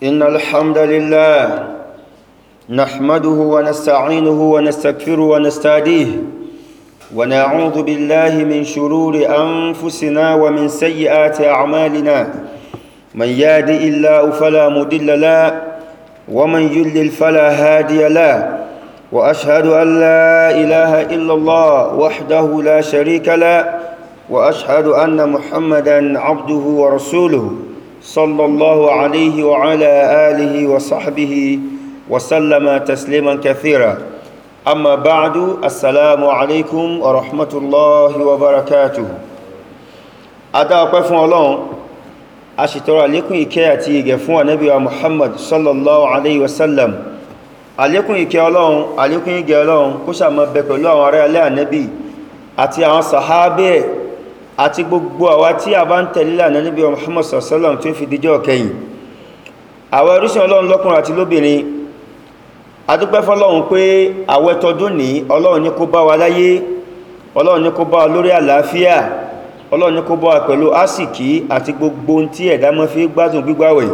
إن الحمد لله نحمده ونستعينه ونستغفره ونستهديه ونعوذ بالله من شرور أنفسنا ومن سيئات أعمالنا من يهده الله فلا مضل له ومن يضلل فلا هادي له وأشهد أن لا إله إلا الله وحده لا شريك له وأشهد أن محمدا عبده ورسوله صلى الله عليه وعلى آله وصحبه وسلم تسليما كثيرا أما بعد السلام عليكم ورحمة الله وبركاته أدعوكم الله أشترى لكم إكياتي جفوا نبي محمد صلى الله عليه وسلم عليكم إكي الله عليكم إكي الله كشا مبكو الله ورأي النبي أتي عن صحابه àti gbogbo àwa tí a bá ń tẹ̀lé ìlànà Nábì Muhammad sallallahu alaihi wasallam tó fi díjọ́ kẹ́yìn àwọn orísìn Ọlọ́run lọ́kùnrin àti lóbìnrin a dúpẹ́ fọ́lọ́run pé àwẹ̀ tọdún ní Ọlọ́run ní kó bá wa láyé Ọlọ́run ní kó bá wa lórí àlàáfíà Ọlọ́run ní kó bá wa pẹ̀lú àsìkí àti gbogbo tí ẹ̀dá mọ́ fi gbádùn gbígbàwẹ̀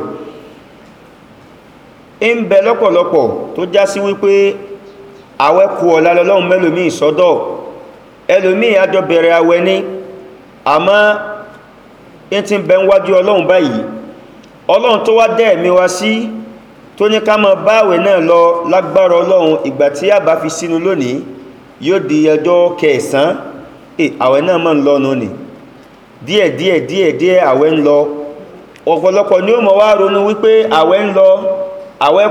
ń bẹ lọ́pọ̀lọpọ̀ tó já sí wípé àwẹ̀ kù ọ̀la lọ́lọ́run mẹ́lòmíì sọ́dọ̀ ẹlòmíì àjọ bẹ̀rẹ̀ àwẹ̀ ní àmọ́ in ti bẹ ń wájú Ọlọ́run báyìí Ọlọ́run tó wá dẹ́ ẹ̀mí wa sí tó ní ká má báwẹ̀ náà lọ lágbára Ọlọ́run ìgbà tí a bá fi sínú lónìí yóò di ọjọ́ kẹsàn àwẹ̀ náà mọ́ ń lọ nù ní díẹ̀ àwẹ̀ ń lọ ọ̀pọ̀lọpọ̀ ni ó mọ̀ wá ronú wípé àwẹ̀ ń lọ àwẹ̀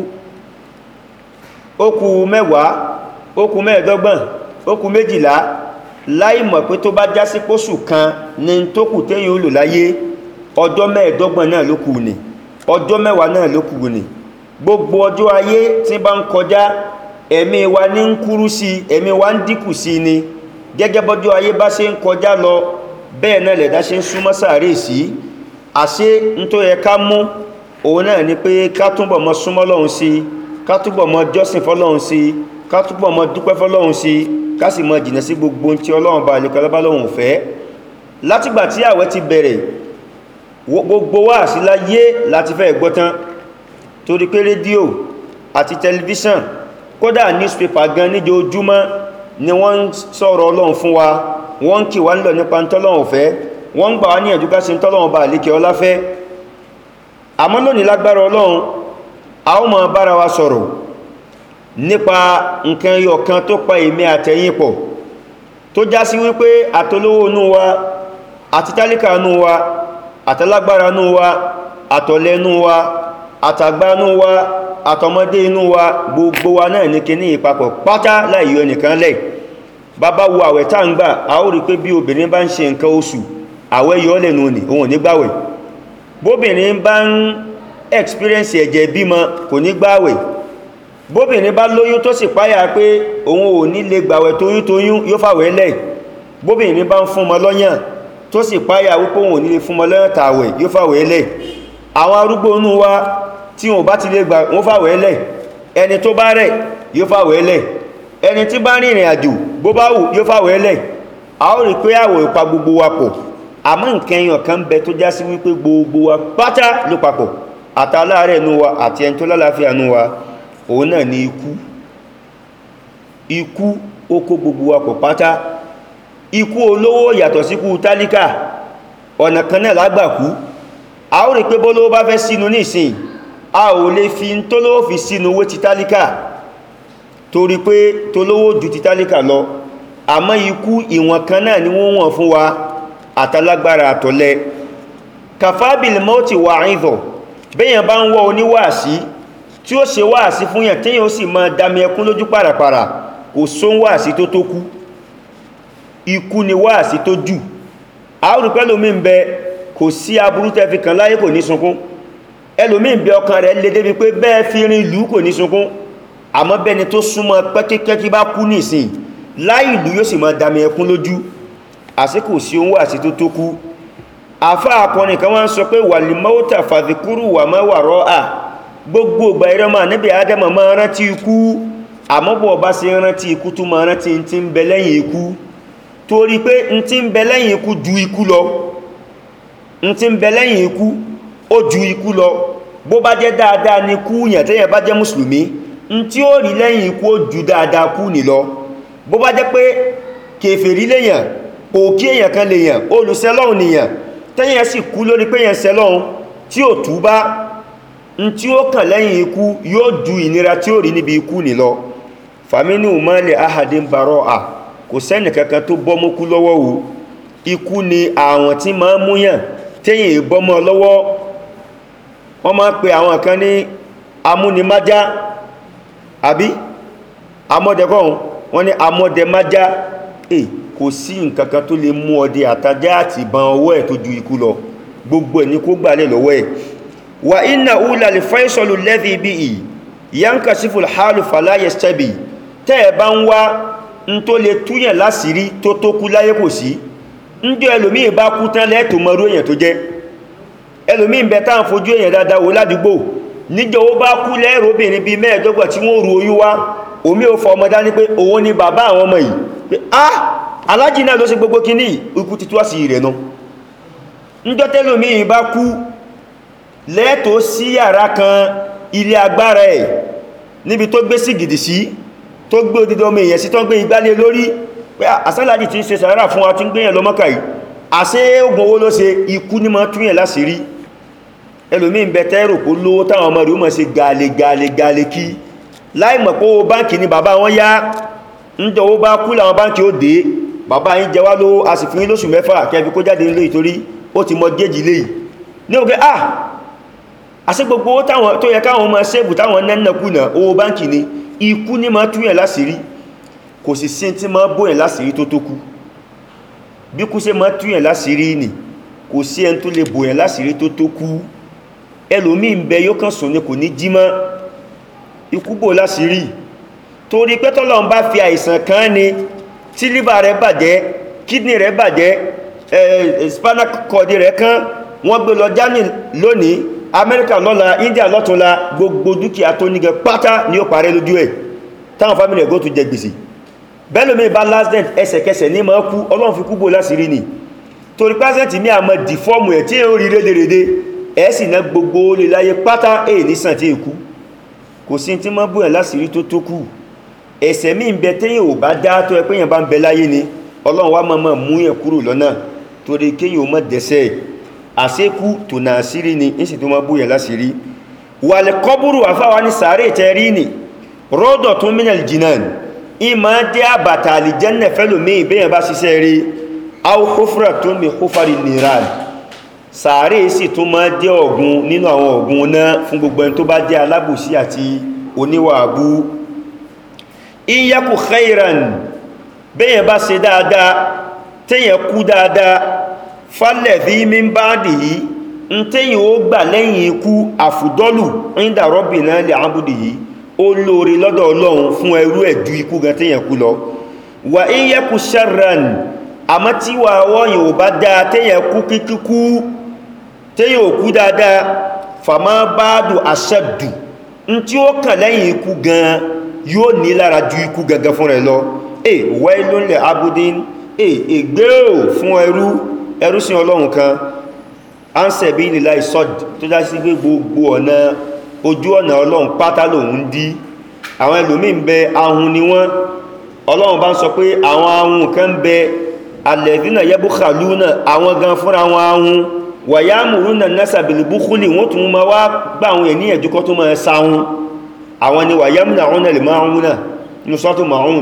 kù mẹ́wàá ó kù mẹ́ẹ̀dọ́gbọ̀n ó kù méjìlá láì mọ̀ pé tó bá já sí pósù kan ní tó kù téyìn ó lò láyé ọjọ́ mẹ́ẹ̀dọ́gbọ̀n náà ló kù ní ọjọ́ mẹ́wàá náà ló kù ní gbogbo ọjọ́ ayé tí bá ń kọjá ẹ̀mí wa ní ń kúrú sí ẹ̀mí wa ń dínkù sí ni gẹ́gẹ́ bọ́jọ́ ayé bá ṣe ń kọjá lọ bẹ́ẹ̀ náà lẹ̀dá ṣe ń súnmọ́ sàárè sí àṣé ń tó yẹ ká mú òun náà ni pé ká túbọ̀ mọ́ súnmọ́ Ọlọ́run sí ká túbọ̀ mọ́ jọ́sìn fọ́lọ́run sí ká túbọ̀ mọ́ dúpẹ́ fọ́lọ́run sí kásì mọ́ jìnà sí gbogbo tí Ọlọ́run bá lè kọlọ́bá lọ́hùn fẹ́ látìgbà tí àwẹ̀ ti bẹ̀rẹ̀ gbogbo wá sí láyé láti fẹ́ gbọ́tán torí pé rédíò àti tẹlifíṣàn kódà newspaper gan níjoojúmọ́ ni wọ́n ń sọ̀rọ̀ Ọlọ́run fún wa wọ́n ń kì wá nílọ̀ nípa tọ́lọ́run fẹ́ wọ́n ń gbà wá ní ẹ̀dúká sí tọ́lọ́run bá lè kẹ ọlá fẹ́ àmọ́ lónìí lágbára Ọlọ́run a ó máa bára wa sọ̀rọ̀ nípa nǹkan ẹyọ kan tó pa èmi àtẹ̀yìn pọ̀ tó já sí wípé àtolówó inú wa àti tálíkà inú wa àtàlágbára inú wa àtọ̀lẹ inú wa àtàgbà inú wa àtọmọdé inú wa gbogbo wa náà ní kíní ìpapọ̀ pátá láìyọ ẹnìkan lẹ̀ bàbá wo àwẹ̀ tá ń gbà a ó rí pé bí obìnrin bá ń ṣe nǹkan oṣù àwẹ̀ yọ lẹ́nu ní òun ní gbàwẹ̀ bóbìnrin bá ń experience ẹ̀jẹ̀ bímọ kò ní gbàwẹ̀ bóbìnrin bá lóyún tó sì páyà pé òun ò ní lè gbàwẹ̀ tóyún yóò fàwẹ̀ lẹ̀ bóbìnrin bá ń fún ọmọ lọ́yàn tó sì páyà wípé òun ò ní lè fún ọmọ lọ́yàn tàwẹ̀ yóò fàwẹ̀ lẹ̀ àwọn arúgbó inú wa tí wọ́n bá ti lè gbà wọ́n fàwẹ̀ lẹ̀ ẹni tó bá rẹ̀ yóò fàwẹ̀ lẹ̀ ẹni tí bá rìnrìn àjò bó bá wù yóò fàwẹ̀ lẹ̀ a ó rí pé àwẹ̀ ipa gbogbo wa pọ̀ àmọ́ nǹkan èèyàn kan bẹ tó já sí wípé gbogbo wa pátá ló papọ̀ àtàláàrẹ̀ inú wa àti ẹni tó lálàáfíà inú wa òun náà ni ikú ó kó gbogbo wa pọ̀ pátá ikú olówó yàtọ̀ síkú tálíkà ọ̀nà kan náà lágbàkú a ó rí pé bólówó bá fẹ́ sínú ní ìsìn a ò lè fi ń tólówó fi sínú owó ti tálíkà torí pé tólówó ju ti tálíkà lọ àmọ́ ikú ìwọ̀n kan náà ni wọ́n wọ̀n fún wa àtàlágbára àtọ̀lẹ kàfábìlì mọ́tì wà àìdọ̀ bẹ́yàn bá ń wọ́ oníwàásí tí ó ṣe wáàsí fún yàn tí yíò sì máa dámi ẹkún lójú pàràpàrà kò sún wáàsí tó tó kú ikú ni wáàsí tó jù àórù pẹ́lòmí ń bẹ kò sí aburú tẹ́ fi kàn láyé kò ní sunkún ẹlòmí ń bẹ ọkàn rẹ̀ lè débi pé bẹ́ẹ̀ fi rin ìlú kò ní sunkún àmọ́ bẹ́ni tó súnmọ́ pẹ́kẹ́kẹ́ bá kú nìsìn láì ìlú yóò sì máa dámi ẹkún lójú àsìkò sí ohun wáàsí tó tó kú àfá akọrin kan wọ́n sọ pé wàlìmọ́ta fàdìkúrù wà mẹ́wàá rọ́ à gbogbo ìgbà ìrọmọ níbi Ádámù máa rántí ikú àmọ́bọ̀ bá ṣe rántí ikú tó máa rántí tí ń bẹ lẹ́yìn ikú torí pé n tí ń bẹ lẹ́yìn ikú ju ikú lọ n tí ń bẹ lẹ́yìn ikú ó ju ikú lọ bó bá jẹ́ dáadáa ní kú yàn tẹ́yàn bá jẹ́ mùsùlùmí n tí ó rí lẹ́yìn ikú ó ju dáadáa kú ní lọ bó bá jẹ́ pé kèfèrí lèyàn òkí èyàn kan lèyàn olùsẹ́lọ́hun nìyàn tẹ́yàn sì kú lórí pé yàn sẹ́lọ́hun tí ó túbá n tí ó kàn lẹ́yìn ikú yóò ju ìnira tí ó rí níbi ikú ní lọ faminu mali ahadin baro'a kò sẹ́nì kankan tó bọ́mọ́kú lọ́wọ́ wo ikú ni àwọn tí ma ń múyàn tẹ́yìn ìbọ́mọ́ lọ́wọ́ wọ́n máa pe àwọn kan ní amúnimájá àbí amọ́dẹ̀kọ́hun wọ́n ní amọ́dẹ̀májá kò sí nǹkankan tó lè mú ọdẹ àtajá àti ìbọn ọwọ́ ẹ̀ tó ju ikú lọ gbogbo ẹ̀ ní kó gbà lẹ̀ lọ́wọ́ ẹ̀ wà iná ula lè fáìsọ̀lù lẹ́fì bí i yánká sífù hálù fàláyẹ̀ stẹ́bì tẹ́ ẹ bá ń wá ń tó lè túyàn lásìrí tó tó kú láyé kò sí ń jọ ẹlòmíì bá kú tán lẹ́ẹ̀tò mọ́rú èèyàn tó jẹ́ ẹlòmíì bẹ táà ń fojú èèyàn dáadáa wò ládùúgbò níjọ ó bá kú lẹ́ẹ̀rọ obìnrin bíi mẹ́ẹ̀ẹ́dọ́gbà tí wọ́n rú oyún wá omi ò fọ ọmọ dání pé òun ni bàbá àwọn ọmọ yìí pé alájì náà ló ṣe gbogbo kíní ikú títú àsì rẹ̀ náà níjọ tẹ́lòmíì bá kú lẹ́ẹ̀tò sí yàrá kan ilé agbára ẹ̀ níbi tó gbé sí gidi sí tó gbé odidi ọmọ èèyàn sí tó gbé igbálẹ̀ lórí pé àsálàjì tí ń ṣe sàárà fún wa tí ń gbéyàn lọ Mọ́kà yìí àṣẹ ogun owó ló ṣe ikú ní ma túnyẹ̀ láṣìírí ẹlòmí ń bẹ tẹ́rò kó lówó táwọn ọmọ rẹ̀ ó mọ̀ sí gàlẹ̀ kí láìmọ̀ pé owó báǹkì ni bàbá wọn yá ń jọ owó bá kú láwọn báǹkì ó dé bàbá yín jẹ wá lówó a sì fún yín lóṣù 6 kẹfì kó jáde nílé ìtorí ó ti mọ géèjì lé ní òkè àṣẹ gbogbo owó tó yẹ káwọn ọmọ ṣẹ́bù táwọn nẹ́nàkúnà owó báǹkì ni ikú ní ma túnyẹ̀ láṣìírí kò sì sí tí ma bóyẹ̀ láṣìírí tó tó kú bí kú ṣe ma túyẹ̀ láṣìírí nì kò sí ẹn tó lè bòyẹ̀ láṣìírí tó tó kú ẹlòmí ń bẹ yóò kàn sùn ní kò ní jímọ́ ikú bò láṣìírí torí pé tọ́lọ̀ ń bá fi àìsàn kan ni tí líbà rẹ̀ bàjẹ́ kídìnì rẹ̀ bàjẹ́ spinal cord rẹ̀ kan wọ́n gbé lọ Germany lónìí Amẹ́ríkà lọ́la India lọ́túnla gbogbo dúkìá tó nígẹ pátá ni ó parẹ́ lójú ẹ̀ táwọn fámílì ẹ̀gọ́ tó jẹ gbèsè bẹ́lómi bá last dent ẹsẹ̀kẹsẹ̀ ní ma kú Ọlọ́run fi kúbò láṣìírí ni torí pásẹ̀tì ní àmọ́ dìfọ́ọ̀mù ẹ̀ tí ó rí rédèrèdè ẹ̀ sì ná gbogbo lè láyé pátá nísàn tí èkú kò sí tí mọ́ bú ẹ̀ láṣìírí tó tó kú ẹ̀ṣẹ̀ mí ń bẹ téyàn ò bá dá tó ẹ pé yẹn bá ń bẹ láyé ni Ọlọ́run wá mọ́ mú yẹn kúrò lọ́nà torí kéyàn ò mọ́ dẹ́ṣẹ̀ àṣekú tó nà àṣírí ni ń sì tó mọ́ bú yẹn láṣìírí wàlẹ̀ kọ́búrú àfáwa ní sàárè tẹ́rí ni rọ́dọ̀ tó minal jinan ìmá jẹ́ àbàtà àlìjẹ́nà fẹ́lòmí ìbẹ́yàn bá ṣiṣẹ́ rí aw hufratun min hufari niran sàárè sì tó máa jẹ́ ọ̀gùn nínú àwọn ọ̀gùn náà fún gbogbo ẹni tó bá jẹ́ alábòsí àti oníwàbú in yaku khairan bẹ́yàn bá ṣe dáadáa tẹ́yàn kú dáadáa falladhi min ba'dihi ń tẹ́yàn ó gbà lẹ́yìn ikú àfùdọ́lù inda rabbina li 'abdihi ó lóore lọ́dọ̀ Ọlọ́run fún ẹrú ẹ̀jú ikú gan tẹ́yàn kú lọ wà in yaku sharran àmọ́ tí wà wọ́yìn ò bá dáa tẹ́yàn kú kíkú tẹ́yàn ò kú dáadáa fama ba'du ashaddu ń tí ó kàn lẹ́yìn ikú gan yóò ní lára ju ikú gangan fún rẹ̀ lọ wailun li abudin ègbé ò fún ẹrú sí Ọlọ́run kan ansẹ̀bí nílá ìsọ́d tó dá sí pé gbogbo ọ̀nà ojú ọ̀nà Ọlọ́run pátá lòun dí àwọn ẹlòmí ń bẹ ahun ni wọ́n Ọlọ́run bá ń sọ pé àwọn ahun kan ń bẹ alladhina yabkhaluna àwọn gan fúnra wọn ahun wa ya'muruna nasa bil bukhli wọ́n tún ma wá gbà àwọn ènìyàn ẹ̀júkọ́ tó máa sáhun àwọn ni wa yamna'una al-ma'una ní sọ́tò ma'un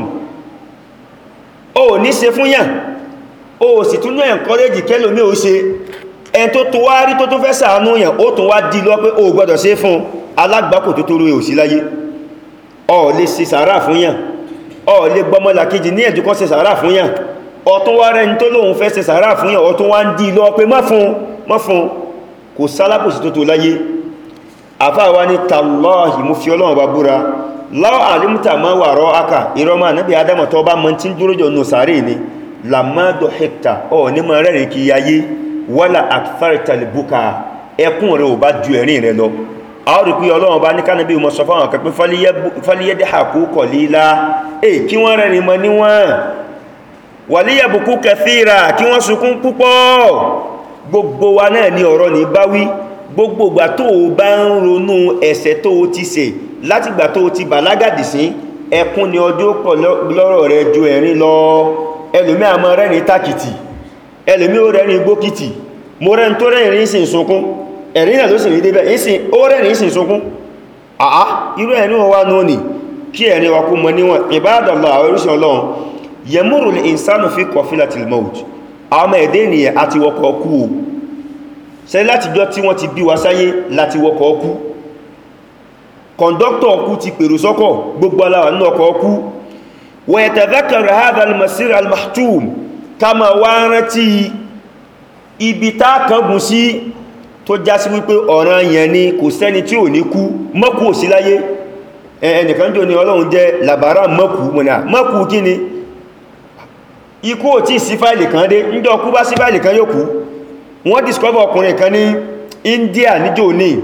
ó ní ṣe fún yàn ó sì tún ní encourage kẹ́lòmí ó ṣe ẹn tó tó wá rí tó tó fẹ́ ṣàánú yàn ó tún wá dí lọ pé ó gbọ́dọ̀ ṣe fún alágbàkò tó tó rú ò sí láyé ó lè ṣe sàárà fún yàn ó lè gbọmọlà kejì ní ẹ̀dùkọ́ ṣe sàárà fún yàn ó tún wá rẹni tó lóun fẹ́ ṣe sàárà fún yàn ó tún wá ń dí lọ pé má fún kò sálábòsí tó tó láyé àfáàwá ní tàlọ́ọ̀hì mú fi Ọlọ́run bá búra láwọ́ àlímútà máa wà rọ́ ákà ìrọ́mà náà bí adámọ̀ tó bá mọ́ tí ń dúró jọ nù sàárè ni lamado hector ọ̀ ní mọ́ rẹ̀rìn kí ayé wọ́lá àkfàrítàlìbúkà ẹkùn rẹ̀ ò bá ju ẹ̀rin rẹ̀ lọ a ó rí pé Ọlọ́run bá ní kánàbí mọ́ sọ fáwọn akẹ́kẹ́ fàlíyẹ́dẹ́ àkókò lílá kí wọ́n rẹ̀rìn mọ́ níwọ̀n wàlíyàbùkú kẹfìrà kí wọ́n sunkún púpọ̀ gbogbo wa náà ní ọ̀rọ̀ ní báwí gbogbo ìgbà tó bá ń ronú ẹ̀ṣẹ̀ tó ti ṣẹ̀ láti ìgbà tó ti bàlágà dìsín ẹkún ni ọjọ́ pọ̀ lọ́rọ̀ rẹ̀ ju ẹ̀rín lọ. ẹlòmí a máa rẹ́rìn tákìtì, ẹlòmí ó rẹ́rìn gbókìtì. mo rẹ́rin tó rẹ́rìn ìsìn sunkún, ẹ̀rín náà ló sì rí débẹ̀ ìsìn ó rẹ́rìn ìsìn sunkún. àá irú ẹ̀rín wọn wá náà nì kí ẹ̀rín wa kú mọ níwọ̀n. Ibadallah àwọn oríṣẹ́ Ọlọ́run, yẹmúrù lè ìsánù fi qafilatil maut. àwọn ọmọ ẹ̀dẹ́ ènìyàn àti wọkọ̀ ọkú o, ṣe láti jọ tí wọ́n ti bí wa sáyé láti wọkọ̀ ọkú. kọ̀ndọ́ktọ̀ ọkú ti pèrò sọ́kọ̀, gbogbo aláwà nínú ọkọ̀ ọkú. wa yatadhakkaru hadha al-masir al-mahtum, ká ma wá rántí ibi tá kángun sí tó já sí wípé ọ̀ràn yẹn ni kò sẹ́ni tí ò ní kú, mọ́kù ò sí láyé. ẹnìkan jò ní Ọlọ́run jẹ́ làbárà mọ́kù mọ́nà mọ́kù kí ni ikú ò tí sí fáìlì kan dé, níjọ́ ọkú bá sí fáìlì kan yóò kú. wọ́n discover ọkùnrin kan ní India níjọ́ ní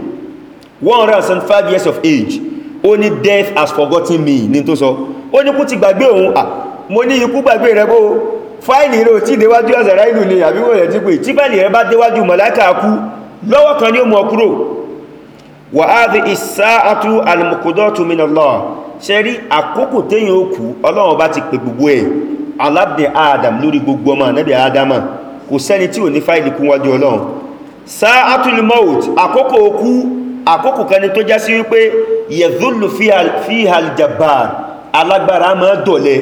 105 years of age, ó ní death has forgotten me ní tó sọ. ó ní kú ti gbàgbé òun. mo ní ikú gbàgbé rẹ bó fáìlì rẹ̀ ò tí déwájú àzàrà ìlú ni àbí wọ́n rẹ̀ tí pé tí fáìlì rẹ̀ bá déwájú màláíkà kú lọ́wọ́ kan ní ó mú ọ kúrò. wa hadhihi as-sa'atu al-muqdatu min Allah, ṣe rí àkókò téyàn ó kú Ọlọ́run bá ti pè gbogbo ẹ̀ alábẹ̀ Adam lórí gbogbo ọmọ Ànábì Adama, kò sẹ́ni tí ò ní fáìlì kún wájú Ọlọ́run. Sa'atul maut, àkókò okú, àkókò kan ni tó já sí wípé yadhullu fiha al-jabbar, alágbára máa dọ̀lẹ.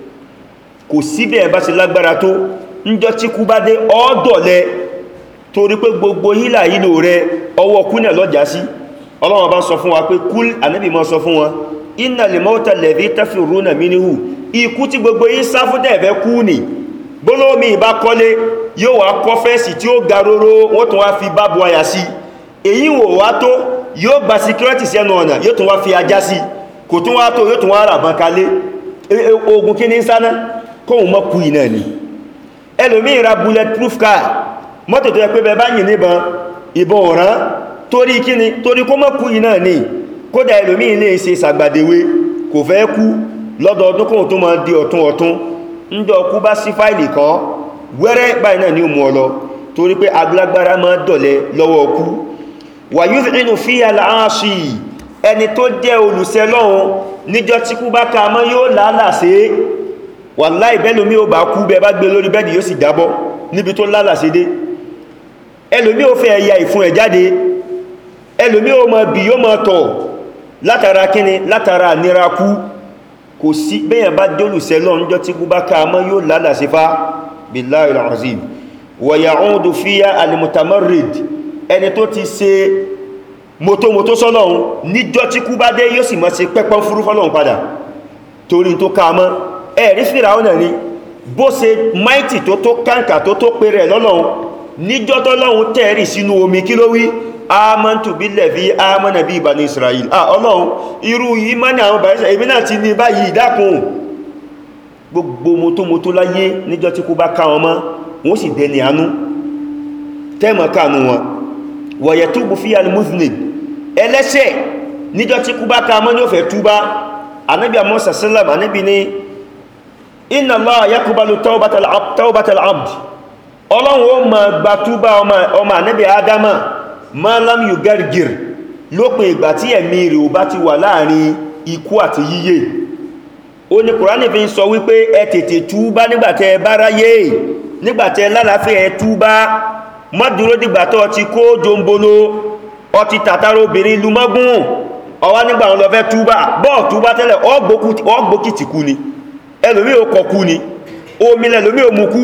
kò síbẹ̀ bá ṣe lágbára tó ńjọ́ tí kú bá dé ó dọ̀lẹ, torí pé gbogbo hílà hílò rẹ ọwọ́ kúnẹ̀ lọ́jà sí. Ọlọ́run bá ń sọ fún wa pé kúl, Ànábì mọ́ sọ fún wọn, innal mawta alladhi tafirruna minhu, ikú tí gbogbo yín sá fún tẹ́ẹ̀fẹ́ kú nì. gbólómi ìbá kọ́lé yóò wá kọ́ fẹ́ẹ̀sì tí ó garoro, wọ́n tún wá fi bábu àyà sí. èyí wò wá tó, yóò gba security sẹ́nu ọ̀nà, yóò tún wá fi ajá sí. kò tún wá tó, yóò tún wá rà bán kalé. ogun kí ní ń sáná kóhun mọ́ kú iná ni. ẹlòmí ra bulletproof car, mọ́tò tó yẹ pé bẹ bá yìn níbọn ìbọn ọ̀rán, torí kíni, torí kó mọ́ kú iná ni. kódà ẹlòmí ilé ṣe sàgbàdéwé, kò fẹ́ kú lọ́dọọdún kóhun tó máa di ọ̀tún ńjọ́ kú bá sí fáìlì kan wẹ́rẹ́ báyìí náà ni ó mú ọ lọ, torí pé agbára máa dọ̀lẹ lọ́wọ́ kú. wa yudhinu fiha al-aasi, ẹni tó jẹ́ olùṣẹ̀ Ọlọ́run níjọ́ tí kú bá ká mọ́ yóò lálàsé. wàláhì bẹ́lòmí ò bá kú, bẹ bá gbé lórí bẹ́ẹ̀dì yóò sì jábọ́ níbi tó lálàsé dé. ẹlòmí ò fẹ́ ẹ̀yà ìfun ẹ̀ jáde, ẹlòmí ò mọ̀ bí yóò mọ̀ tọ̀ látara kíni, látara nira kú. kò sí bẹ́yàn bá jólùsẹ́ lọ níjọ́ tí kú bá ká mọ́ yóò lálàsé fá billahi al-azim. wa ya'udu fiha al-mutamarrid, ẹni tó ti ṣe mọ́tòmọ́tò sọ́lọ́run níjọ́ tí kú bá dé yóò sì mọ́ sí pẹ́pọ́n fúrú fọ́lọ́run padà torí tó ká mọ́. ẹ̀rí Fíráúnà náà ni bó ṣe máìtì tó kàǹkà tó pé rẹ̀ lọ́lọ́run, níjọ́ tọ́lọ́run tẹ̀rì sínú omi kí ló wí? Amantu billazi amana bi bani Israel. Ọlọ́run irú ìmánì àwọn bàí Israel èmi náà ti ní báyìí dákun. gbogbo mọ́tòmọ́tò láyé níjọ́ tí kú bá ká wọn mọ́ wọ́n sì dẹni àánú tẹ́mọ̀ kánú wọn. wa yatubu fiha al-muznib, ẹlẹ́ṣẹ̀ níjọ́ tí kú bá ká mọ́ ní ó fẹ́ túbá. Ànábì Muhammad sallam, Ànábì ní inna Allah yaqbalu tawbatal abd, Ọlọ́run ó máa gba túbá ọmọ Ànábì Ádámà ma lam yugargir, lópin ìgbà tí ẹ̀mí rẹ̀ ò bá ti wà láàrin ikú àti yíyè. ó ní Kùránì fi ń sọ wípé ẹ tètè túbá nígbàtẹ́ bá ráyé, nígbàtẹ́ lálàáfíà ẹ túbá. má dúró dìgbàtọ́ ti kó jombolo, ọtí tàtàrà obìnrin lumọ́gún, ọwá nígbà wọn lọ fẹ́ túbá. bọ́ọ̀ túbá tẹ́lẹ̀ ọgbókìtì kú ni, ẹlòmí ò kọ̀ kú ni, omi lẹ́lòmí ò mú kú.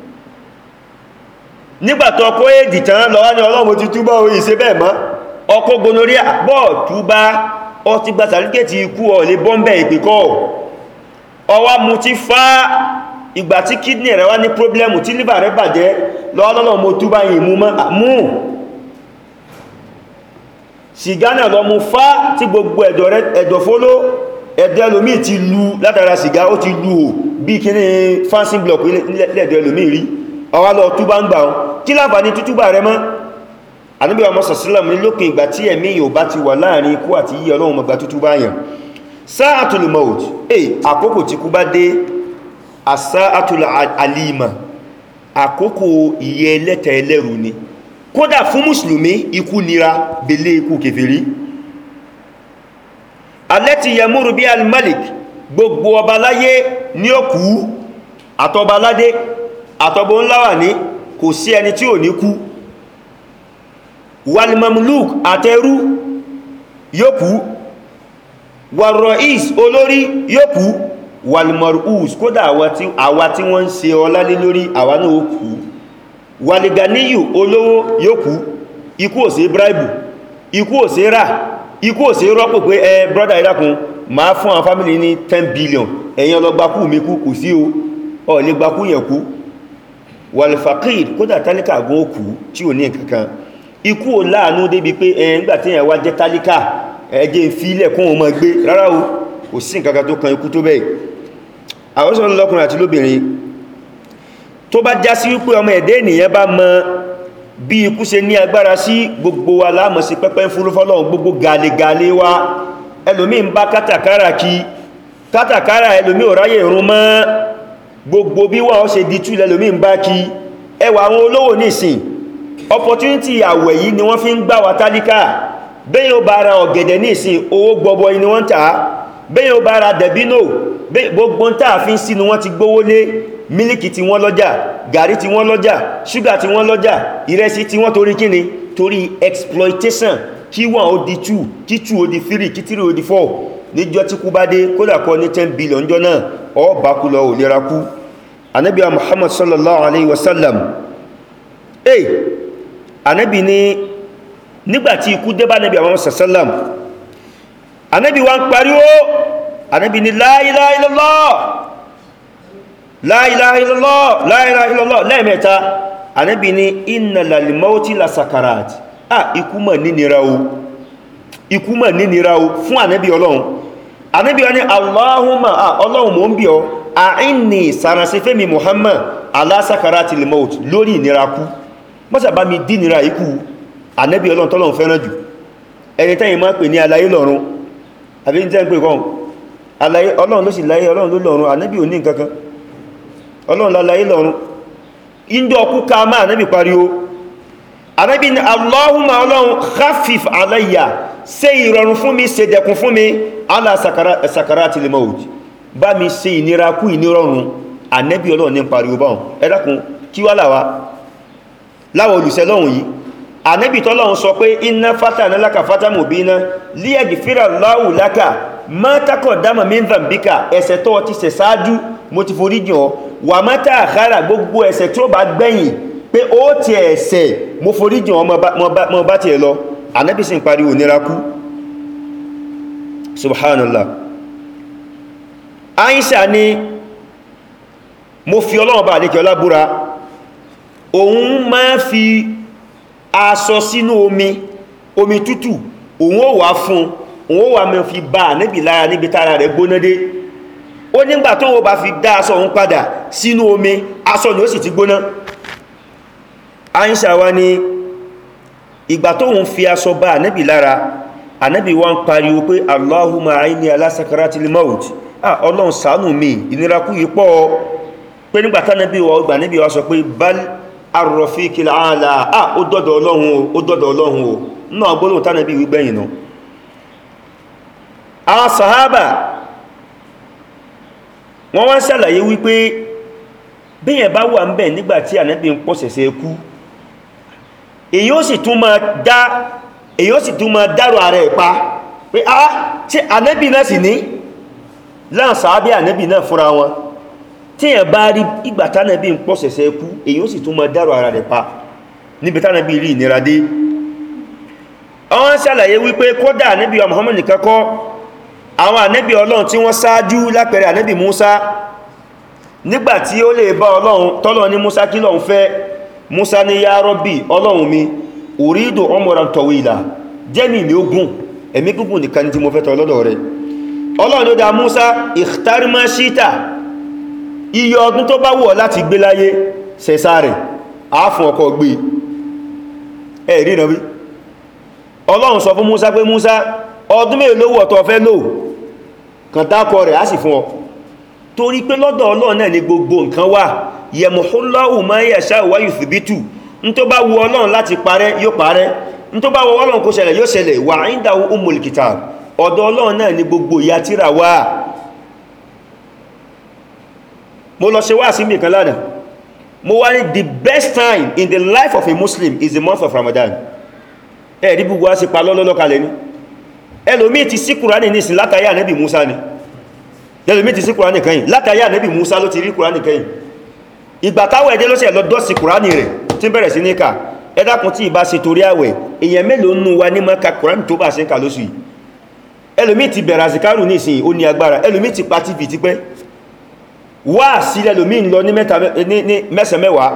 nígbàtọ̀ kó èdì tán lọ wá ní Ọlọ́run ti túbá orí ìṣẹ́ bẹ́ẹ̀ mọ́, ọkọ̀ gonorrhea bọ́ túbá, ọ ti gba sàríkẹ́tì ikú ọ̀lẹ́ bọ́m̀bẹ̀ ìpìkọ́. ọwá mú ti fá ìgbà tí kidney rẹ̀ wá ní problemu, tí liver rẹ̀ bàjẹ́ lọ́lọ́lọ́ mo túbá yìí mú sìgá náà lọ mú fá tí gbogbo ẹ̀dọ̀fóló ẹ̀dọ̀ ẹlòmí ti lu látara sìgá, ó ti lu ò bí kíní fancy block lẹ́ẹ̀dọ̀ ẹlòmí rí. ọwá lọ túbá ń gbà ọ́, kí láǹfààní tútúbà rẹ mọ́? Ànábì Muhammad sallam ní lókè ìgbà tí ẹ̀mí yóò bá ti wà láàrin ikú àti yíyẹ Ọlọ́run mọ̀gbà tútúbà yàn. Sa'atul maut, àkókò tí kú bá dé, as-sa'atul alima, àkókò ìyẹ ẹlẹ́tẹ̀ ẹlẹ́rù ni. kódà fún mùsùlùmí ikú nira belé ikú kèfèrí allati yamuru bí al-malik gbogbo ọba láyé ní ó kú àtọba ládé àtọba ńláwà ní kò sí ẹni tí ò ní kú wal mamluk àtẹrú yóò kú wal ra'is olórí yóò kú wal mar'us kódà àwa tí wọ́n ń ṣe ọlá lé lórí àwa náà ó kú wal ganiyu olówó yóò kú ikú ò sí bribe ikú ò sí rà ikú ò sí rọ́pò pé brother ìdákun máa fún àwọn family ní 10 billion ẹ̀yin lọ gbakú mi kú kò sí o lè gbakú yẹn kú wal faqir kódà tálíkà gún ó kú tí ò ní nǹkankan ikú ò láàánú débi pé nígbàtí èyàn wá jẹ́ tálíkà ẹjẹ́ ìfilẹ̀ kún ọmọ gbé rárá o kò sí nǹkankan tó kan ikú tó bẹ́ẹ̀ àwọ́sàn lọ́kùnrin àti lóbìnrin tó bá já sí wípé ọmọ ẹ̀dẹ́ ènìyàn bá mọ bí ikú ṣe ní agbára sí gbogbo wa láàmọ̀ sí pẹ́pẹ́ fúrúfọ́lọ́ gbogbo gàlégàlé wa ẹlòmí ń bá kátàkárà kí kátàkárà ẹlòmí ò ráyè ìrun mọ́ gbogbo bí wọ́n ṣe di tú lẹ́lòmí ń bá kí ẹwà àwọn olówó nìsìn opportunity àwẹ̀ yìí ni wọ́n fi ń gbà wá tálíkà bẹ́yìn ó bá ra ọ̀gẹ̀dẹ̀ nìsìn owó gbọbọ ni wọ́n tàá bẹ́yìn ó bá ra dẹ̀bínò gbogbo tàà fi ń sínú wọ́n ti gbówó lé mílìkì tí wọ́n lọ́jà gàrí tí wọ́n lọ́jà ṣúgà tí wọ́n lọ́jà ìrẹsì tí wọ́n torí kíni torí exploitation kí 1 ó di 2 kí 2 ó di 3 kí 3 ó di 4 níjọ́ tí kú bá dé kódà kọ́ ní 10 billion jọ náà ọ bá kú lọ ò lera kú Ànábì Muhammad sallallahu alaihi wasallam Ànábì ní nígbàtí ikú dé bá Ànábì Muhammad sallam Ànábì wá ń pariwo Ànábì ní la ilaha illallah la ilaha illallah la ilaha illallah lẹ́ẹ̀mẹ́ta Ànábì ní inna lil mauti la sakarat ikú mọ̀ nínira o ikú mọ̀ nínira o fún Ànábì Ọlọ́run Ànábì wá ní Allahumma Ọlọ́run mò ń bí ọ a'inni sàrànsífẹ́mi Muhammad ala sakaratil maut lórí ìnira kú mọ́sà bá mi dínira ikú Ànábì Ọlọ́run tọ́lọ́run fẹ́ràn jù ẹni tẹ́yìn máa pè ní aláyé lọ́run àbí ní tẹ́yìn pè kọ́ aláyé Ọlọ́run ló sì láyé Ọlọ́run ló lọ́run Ànábì ò ní nǹkankan Ọlọ́run láláyé lọ́run ìjọ ọkú ká máa Ànábì pariwo Ànábì ní Allahumma Ọlọ́run khafif alayya ṣe ìrọ̀rùn fún mi ṣe dẹ̀kùn fún mi ala sakaratil maut bá mi ṣe ìnira kú ìnirọ̀rùn Ànábì Ọlọ́run ní pariwo báhùn ẹ dákun kí wá láwọ̀ olùsẹ́ lọ́hùn yìí Ànábì tọ́lọ́hun sọ pé inna fatahna laka fatahan mubina liyaghfira Allahu laka ma taqaddama min dhanbika ẹ̀ṣẹ̀ tó ti ṣẹ̀ ṣáájú mo ti forí jìn ọ́ wà má ta'akhkhara gbogbo ẹ̀ṣẹ̀ tí ó bá gbẹ̀yìn pé ó ti ẹ̀ṣẹ̀ mo forí jìn ọ́ mọ bá ti ẹ̀ lọ Ànábì sì ń pariwo nira kú subhanallah Aisha ni mo fi Ọlọ́run bá àlékẹ́ ọlá búra òun máa fi aṣọ sínú omi tútù òun ó wà fún òun ó wà mẹ́ fi bá Ànábì lára níbi tára rẹ̀ gbóná dé ó nígbà tó wọ́n bá fi dá aṣọ òun padà sínú omi aṣọ ni ó sì ti gbóná Aisha wá ní ìgbà tó òun fi aṣọ bá Ànábì lára Ànábì wá ń pariwo pé Allahumma a'inni ala sakaratil maut Ọlọ́run ṣàánú mi ìnira kú yìí pọ̀ pé nígbàtá Ànábì wá sọ pé bal arrofikil ala ó dọ́dọ̀ Ọlọ́run o náà gbólóhùn tánàbí wígbẹ̀yìn náà àwọn sàhábà wọ́n wá ń ṣàlàyé wípé bíyàn bá wà ń bẹ̀ nígbàtí Ànábì ń pọ̀sẹ̀sẹ̀ kú èyí ó sì tún máa dárò ara ẹ̀ pa pé tí Ànábì náà sì ní láàrín sàhábí Ànábì náà fúnra wọn tí ẹ̀ bá rí ìgbà tánàbí ń pọ̀sẹ̀sẹ̀ kú èyí ó sì tún máa dárò ara rẹ̀ pa níbi tánàbí rí ìnira dé wọ́n ṣàlàyé wípé kódà Ànábì wa Muhammad nìkan kọ́ àwọn Ànábì Ọlọ́run tí wọ́n ṣáájú lápẹẹrẹ Ànábì Musa nígbàtí ó lè bá Ọlọ́run tọ́lọ̀ ní Musa kí lọ́n fẹ́ Musa ní ya Rabbi Ọlọ́run mi uridu umran tawila jẹ́mi ní ogun ẹ̀mí gúgùn nìkan tí mo fẹ́ tọ́ lọ́dọ̀ rẹ̀ Ọlọ́run ló dá Musa ikhtar ma shita iye ọdún tó bá wọ̀ láti gbé láyé sẹ̀sá rẹ̀ àáfún ọkọ̀ gbé ẹ̀rí náà bí Ọlọ́run sọ fún Musa pé Musa ọdún mélòó ló wọ̀ tó fẹ́ lò kàn dákọ rẹ̀ á sì fún ọ torí pé lọ́dọ̀ Ọlọ́run náà ni gbogbo nǹkan wà yamhullahu ma yasha'u wa yuthbitu ní tó bá wu Ọlọ́run láti parẹ́ yóò parẹ́, ní tó bá wu Ọlọ́run kó ṣẹlẹ̀ yóò ṣẹlẹ̀. Wa indahu ummul kitab, ọ̀dọ̀ Ọlọ́run náà ni gbogbo ìyà tírà wà. Mo lọ ṣe wá sí mi kan lánàá, mo wá ní the best time in the life of a Muslim is the month of Ramadan. Ẹ̀rí gbogbo wá sí pa lọ́lọ́lọ́ kalẹ̀ ní. Ẹlòmí ti sí Kùránì ní ìsìn látàrí Ànábì Musa ni. Ẹlòmí ti sí Kùránì kẹ́yìn látàrí Ànábì Musa ló ti rí Kùránì kẹ́yìn. Ìgbà táwọ̀ ẹ̀dẹ́ ló ṣe lọ dọ́sí Kùránì rẹ̀ tí ń bẹ̀rẹ̀ sí ní kà. Ẹ dákun tí ìbá ṣe torí àwẹ̀, èèyàn mélòó nù wa ní máa ka Kùránì tó bá ṣe ń kà lóṣù yìí. Ẹlòmí ti bẹ̀rẹ̀ àsìkárù ní ìsìn ó ní agbára, ẹlòmí ti pa TV ti pẹ́. Wá sílẹ̀ ẹlòmí ń lọ ní mẹ́sàn mẹ́wàá.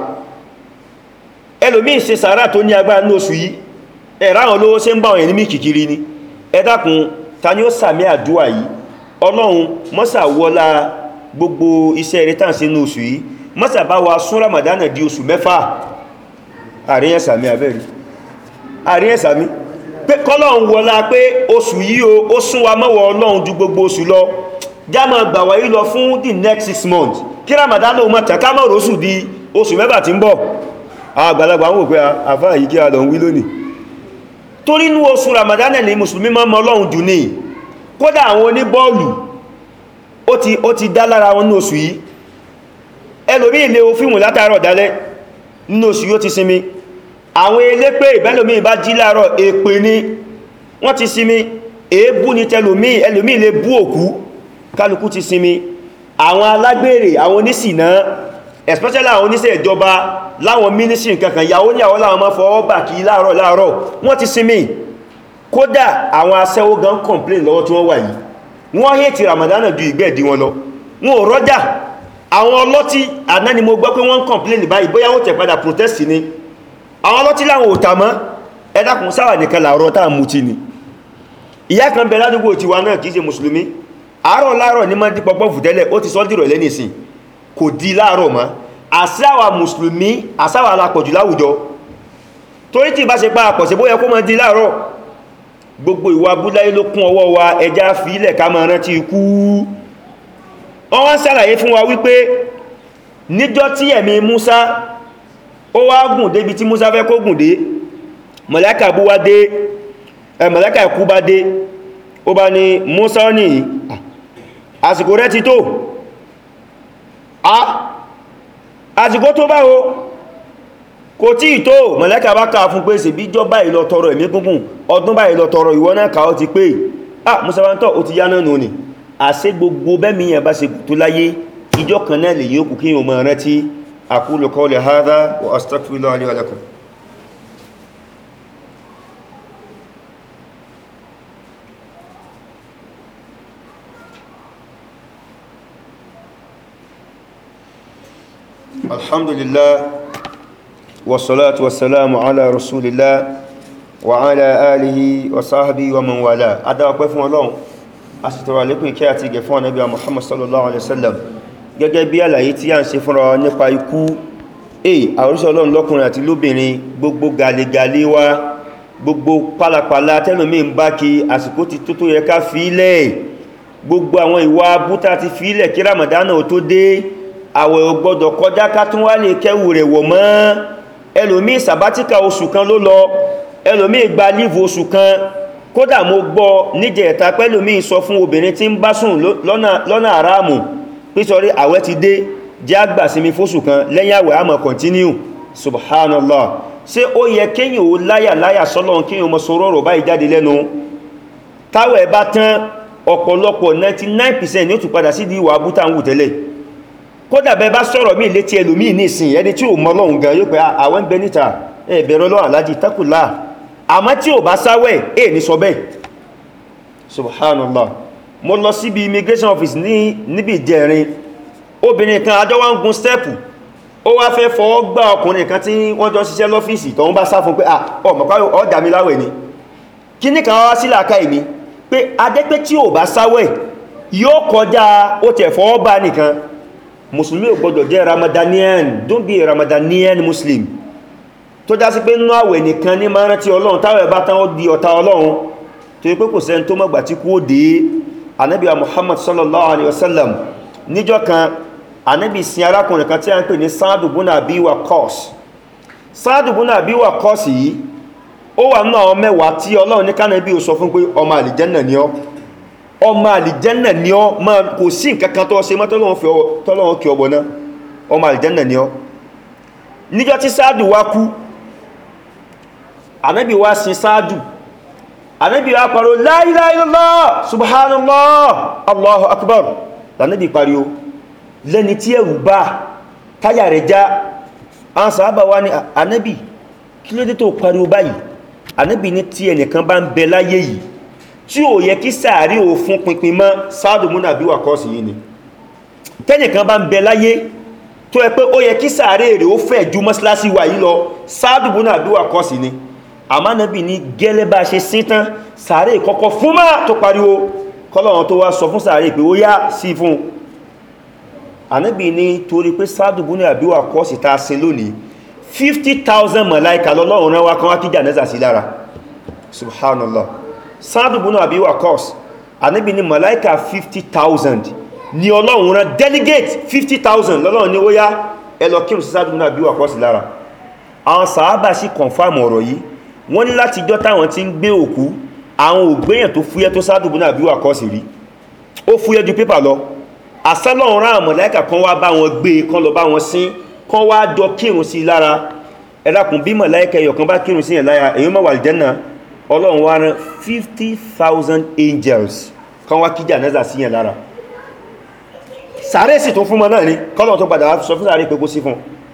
Ẹlòmí ṣe sàárà tó ní agbára ní oṣù yìí. Ẹ̀ráwọn olówó ṣe ń bá wọn ẹ̀ní kìkiri ni. Ẹ dákun ta ni ó sàmì àdúwà yìí? Ọlọ́run mọ́sà wọlá gbogbo iṣẹ́ rẹ̀ tàn sí ní oṣù yìí, mọ́sà bá wa sún Ramadana di oṣù mẹ́fà. Àríyàn sàmì abẹ́rí, àríyàn sàmì pé kọ́lọ́run wọlá pé oṣù yìí ó sún wa mọ́wọ́ Ọlọ́run ju gbogbo oṣù lọ, jámọ̀ gbà wáyé lọ fún the next 6 months kí Ramadana ó mọ́ tàkà mọ́ oṣù di oṣù mẹ́fà tí ń bọ̀. Àwọn àgbàlagbà ń wò pé àfáà yìí kí a lọ ń wí lónìí. Torí inú oṣù Ramadan ní Mùsùlùmí máa mọ Ọlọ́run jù ní, kódà àwọn oníbọ́ọ̀lù ó ti dá lára wọn ní oṣù yìí. Ẹlòmí ilé o fíìmù látàárọ̀ dálẹ́ nínú oṣù yóò ti sinmi. Àwọn elépè ìbẹ́lòmí bá jí láàárọ̀ èpè ni wọ́n ti sinmi, èébú ni tẹlòmí, ẹlòmí ilé bú òkú, kálukú ti sinmi. Àwọn alágbèrè, àwọn onísìná, especially àwọn oníṣẹ́ ìjọba láwọn ministry kankan, yàwó ní àwọn láwọn máa fọwọ́ bà kí láàárọ̀ wọ́n ti sinmi. Kódà àwọn aṣẹ́wó gan complain lọ́wọ́ tí wọ́n wà yìí, wọ́n hate Ramadan ju ìgbẹ́ẹ̀dí wọn lọ, wọn ò rọ́jà. Àwọn ọlọ́tí àná ni mo gbọ́ pé wọ́n complain báyìí, bóyá wọ́n tẹ̀ padà protest ni. Àwọn ọlọ́tí láwọn ò tà mọ́, ẹ dákun sáwà nìkan làárọ̀ tá mú ti ni. Ìyá kan bẹ ládùúgbò tiwa náà kìí ṣe mùsùlùmí, àárọ̀ láàárọ̀ ní máa dípọ̀ pọ̀ fùtẹ́lẹ̀, ó ti sọ́ dìrọ̀ lẹ́nìsìn kò di láàárọ̀ mọ́. Àsáwà mùsùlùmí, àsáwà alápọ̀jù láwùjọ, torí tí ìbá ṣe pa àpọ̀ṣẹ̀ bóyẹ kó mọ́ di láàárọ̀. Gbogbo ìwà búláyé ló kún ọwọ́ wa, ẹja fi ilẹ̀ ká máa rántí ikú. Wọ́n wá ṣàlàyé fún wa wípé níjọ́ tí ẹ̀mí Musa ó wá gùn débi tí Musa fẹ́ kó gùn dé, màláíkà ikú bá dé, ó bá ní Musa ní àsìkò rẹ̀ ti tó. Àsìkò tó báwo kò tí ì tó, màláíkà bá ká fún pé ṣe bí jọ báyìí lọ tọrọ ẹ̀mí gúngùn, ọdún báyìí lọ tọrọ, ìwọ náà ká ó ti pé. Musa bá ń tọ́ ó ti yá náà nù ní. Àṣẹ gbogbo bẹ́mi yẹn bá ṣe tó láyé, ìjọ kan náà lè yóò kù kí o máa rántí. Aqulu qawli hadha wa astaghfirullaha li wa lakum. Alhamdulillah wassalatu wassalamu ala rasulillah wa ala alihi wa sahbihi wa man wala. Adáwà pẹ́ fún Ọlọ́run, a sì tọrọ àlékún ìkẹ́ àti ìgẹ̀ fún Ànábì Muhammad sallallahu alaihi wasallam. Gẹ́gẹ́ bí àlàyé tí a ń ṣe fúnra nípa ikú, àwòrán Ọlọ́run lọ́kùnrin àti lóbìnrin, gbogbo gàlégàlé wa, gbogbo pálapàla tẹ́lùmí ń bá kí àsìkò ti tó yẹ ká fílẹ̀, gbogbo àwọn ìwà búta ti fílẹ̀ kí Ramadana ò tó dé, àwẹ̀ ò gbọdọ̀ kọjá ká tún wá lè kẹwù rẹ̀ wọ̀ mọ́. Ẹlòmí sàbátíkà oṣù kan ló lọ, ẹlòmí gba lífù oṣù kan. Kódà mo gbọ́ níjẹ̀ta pẹ́lòmí sọ fún obìnrin tí ń bá sùn lọ́nà àráàmù pé sọrí àwẹ̀ ti dé, jẹ́ àgbà sinmi fóṣù kan, lẹ́yìn àwẹ̀ a máa continue. Subhanallah, ṣé ó yẹ kéyìn ó láyà sọ́lọ́run kéyìn ó mọ́ sọ rọrọ̀ báyìí jáde lẹ́nu? Táwẹ̀ bá tán, ọ̀pọ̀lọpọ̀ 99% ní ó tún padà sí di ìwà abúta ń wù tẹ́lẹ̀. Kódà bẹ bá sọ̀rọ̀ mí létí ẹlòmí nísìn, ẹni tí ò mọ Ọlọ́run gan yóò pé àwẹ̀ ń bẹ níta, bẹ̀rẹ̀ Ọlọ́run alájì tákùlá. Àmọ́ tí ò bá sáwẹ̀, ní sọ bẹ́ẹ̀. Subhanallah, mo lọ síbi immigration office níbi ìjẹrin, obìnrin kan àjọ wá ń gun stẹ́pù, ó wá fẹ́ fọwọ́ gbá ọkùnrin kan tí wọ́n jọ ṣiṣẹ́ lọ́fíìsì tó ń bá sá fún pé ọ̀dà mi láwẹ̀ ni. Kí ní kan wá sí làákà ìní pé adẹ́pẹ́ tí ò bá sáwẹ̀ yóò kọjá ó tẹ̀ fọwọ́ bá nìkan. Mùsùlùmí ò gbọdọ̀ jẹ́ Ramadanian, don't be a Ramadanian Muslim tó já sí pé nínú àwẹ̀ nìkan ní máa rántí Ọlọ́run, táwẹ̀ bá tán ó di ọ̀tá Ọlọ́run, tó yí pé kò sẹ́ni tó mọ̀gbà tí kú ó dé. Ànábì Muhammad sallallahu alaihi wasallam níjọ́ kan, Ànábì sin arákùnrin kan tí a ń pè ní Sa'd ibn Abi Waqqas. Sáàdù ibn Abi Waqqas yìí ó wà nínú àwọn mẹ́wàá tí Ọlọ́run ní kánàbí ó sọ fún pé ọmọ àlìjẹ́nà ni ọ́, ọmọ àlìjẹ́nà ni ọ́, ma kò sí nǹkankan tó ṣe mọ́ tọ́lọ́run kí ọgbọ̀ náà, ọmọ àlìjẹ́nà ni ọ́. Níjọ́ tí Sáàdù wá kú, Ànábì wá sin Sáàdù, Ànábì wá pariwo la ilaha illallah subhanallah Allahu akbar, Ànábì pariwo lẹ́ni tí ẹ̀rù bá táyà rẹ̀ já. Àwọn sàhábà wá ní Ànábì kí ló dé tó pariwo báyìí? Ànábì ní tí ẹnìkan bá ń bẹ láyé yìí tí ó yẹ kí sàárì ò fún pinpin mọ́, Sáàdù ibn Abi Waqqas yìí ni. Tẹ́nìkan bá ń bẹ láyé tó yẹ pé ó yẹ kí sàárì rẹ̀ ó fẹ̀ ju mọ́sálásí wa yìí lọ, Sáàdù ibn Abi Waqqas ni. Àmọ́ Ànábì ní gẹ́lẹ́ bá ṣe sí tán sàárì kọ́kọ́ fún má tó pariwo kọ́lọ́run tó wá sọ fún sàárì pé ó yá sí fún. Ànábì ní torí pé Sáàdù ibn Abi Waqqas ta sin lónìí 50,000 màláíkà lọ́lọ́run rán wá kan wá kí jánásà sí lára. Subhanallah. Sáàdù ibn Abi Waqqas, Ànábì ní màláíkà 50,000 ni Ọlọ́run rán, delegate 50,000 lọ́lọ́run ní ó yá ẹ lọ kírun sí Sáàdù ibn Abi Waqqas lára. Àwọn sàhábà sì confirm ọ̀rọ̀ yìí, wọ́n ní láti jọ́ táwọn tí ń gbé òkú àwọn ògbéyàn tó fúyẹ́ tó Sáàdù ibn Abi Waqqas rí, ó fúyẹ́ ju pépà lọ. Àsálọ́run rán màláíkà kan wá bá wọn gbé kan lọ bá wọn sín kan wá jọ kírun sí lára. Ẹ dákun bí màláíkà ẹyọ kan bá kírun sí yẹn lára èyí má wà àlìjánnà. Ọlọ́run wá rán 50,000 angels kan wá kí jánásà sí yẹn lára. Sàárè sì tó fún mọ́ náà ni kọ́lọ̀ tó padà wá sọ fún sàárè pé kó sí fún.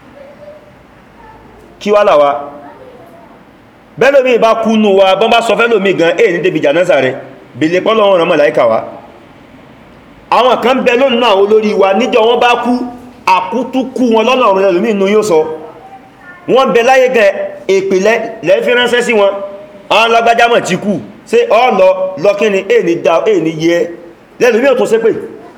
Kí wá làwá bẹ́lómi bá kú nù wa bọ́n bá sọ fẹ́lómi gan ní débi jánásà rẹ̀ bèlè pọ́lọ́run rán màláíkà wá. Àwọn kan bẹ lónìí náà olórí wa níjọ́ wọ́n bá kú àkútú kú wọn lọ́nà ọ̀run ẹlòmí inú yóò sọ wọ́n bẹ láyé gẹ èpè lẹ́fí ránṣẹ́ sí wọn àwọn lágbájámọ̀ ti kú sí ọlọ lọ́kíní èní yẹ lẹ́lòmí ò tó sé pé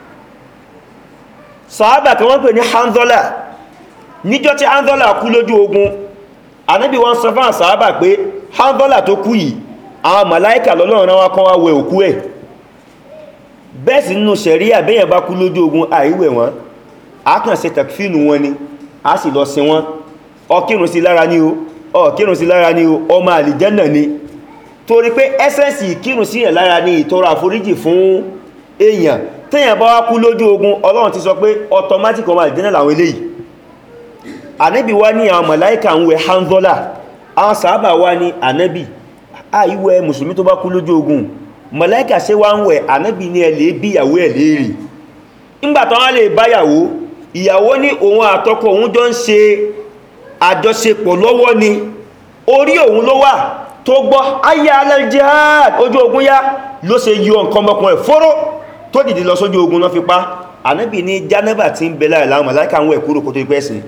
sàhábà kan wọ́n pè ní Hanzala. Níjọ́ tí Hanzala kú lójú ogun, Ànábì wọ́n sọ fún sàhábà pé Hanzala tó kú yìí àwọn màláíkà lọ́lọ́run rán wá kan wá wẹ òkú ẹ̀. Bẹ́ẹ̀ sì nínú ṣẹ̀ríà bẹ́yẹn bá kú lójú ogun àìwẹ̀ wọn, a kàn ṣe takfínù wọn ni, a sì lọ sin wọn. Ó kírun sí lára ní o, ó kírun sí lára ní o, ọmọ àlìjẹ́nà ni. Torí pé ẹ́sẹ̀nsì kírun sí yẹn lára ní ìtọrọ àforíjì fún èèyàn. Téèyàn bá wá kú lójú ogun, Ọlọ́run ti sọ pé automatic ọmọ àlìjẹ́nà làwọn eléyìí. Ànábì wá ní àwọn màláíkà ń wẹ Hanzala. Àwọn sàhábà wá ní Ànábì àìwẹ̀ mùsùlùmí tó bá kú lójú ogun màláíkà ṣe wá ń wẹ̀. Ànábì ní ẹ lè bí ìyàwó ẹ̀ léèrè. Nígbàtí wọ́n lè báyàwó, ìyàwó ní òun àtọkọ òun jọ ń ṣe àjọṣepọ̀ lọ́wọ́ ni, orí òun ló wà tó gbọ́ ayé alal jihad ojú ogun yá ló ṣe yọ nǹkan ọmọkùnrin fóró tó dìde lọ sójú ogun náà fi pa. Ànábì ní jánábà tí ń bẹ lára láwọn màláíkà ń wẹ̀ kúrò kó tó ipẹ́ sí.